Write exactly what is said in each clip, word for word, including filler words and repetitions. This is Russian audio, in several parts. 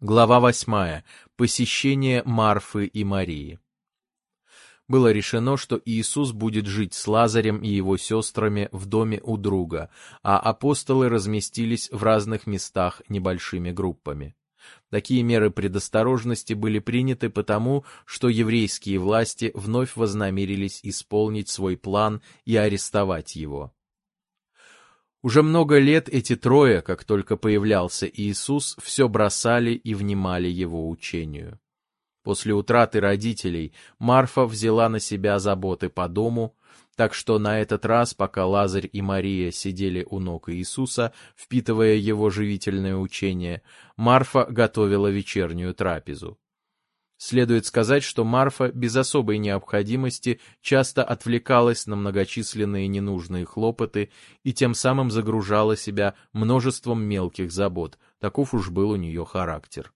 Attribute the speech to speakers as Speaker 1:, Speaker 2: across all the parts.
Speaker 1: Глава восьмая. Посещение Марфы и Марии. Было решено, что Иисус будет жить с Лазарем и его сестрами в доме у друга, а апостолы разместились в разных местах небольшими группами. Такие меры предосторожности были приняты потому, что еврейские власти вновь вознамерились исполнить свой план и арестовать его. Уже много лет эти трое, как только появлялся Иисус, все бросали и внимали его учению. После утраты родителей Марфа взяла на себя заботы по дому, так что на этот раз, пока Лазарь и Мария сидели у ног Иисуса, впитывая его живительное учение, Марфа готовила вечернюю трапезу. Следует сказать, что Марфа без особой необходимости часто отвлекалась на многочисленные ненужные хлопоты и тем самым загружала себя множеством мелких забот, таков уж был у нее характер.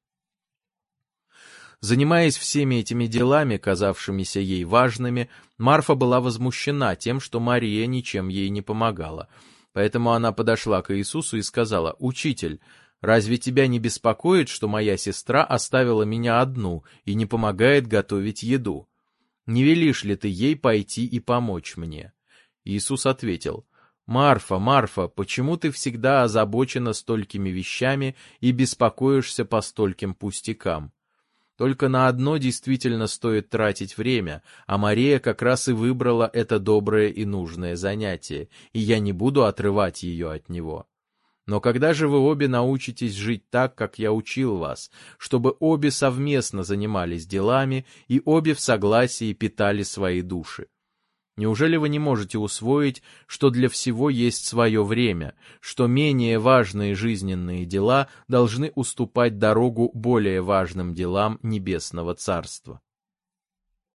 Speaker 1: Занимаясь всеми этими делами, казавшимися ей важными, Марфа была возмущена тем, что Мария ничем ей не помогала. Поэтому она подошла к Иисусу и сказала: «Учитель, разве тебя не беспокоит, что моя сестра оставила меня одну и не помогает готовить еду? Не велишь ли ты ей пойти и помочь мне?» Иисус ответил: «Марфа, Марфа, почему ты всегда озабочена столькими вещами и беспокоишься по стольким пустякам? Только на одно действительно стоит тратить время, а Мария как раз и выбрала это доброе и нужное занятие, и я не буду отрывать ее от него. Но когда же вы обе научитесь жить так, как я учил вас, чтобы обе совместно занимались делами и обе в согласии питали свои души? Неужели вы не можете усвоить, что для всего есть свое время, что менее важные жизненные дела должны уступать дорогу более важным делам Небесного Царства?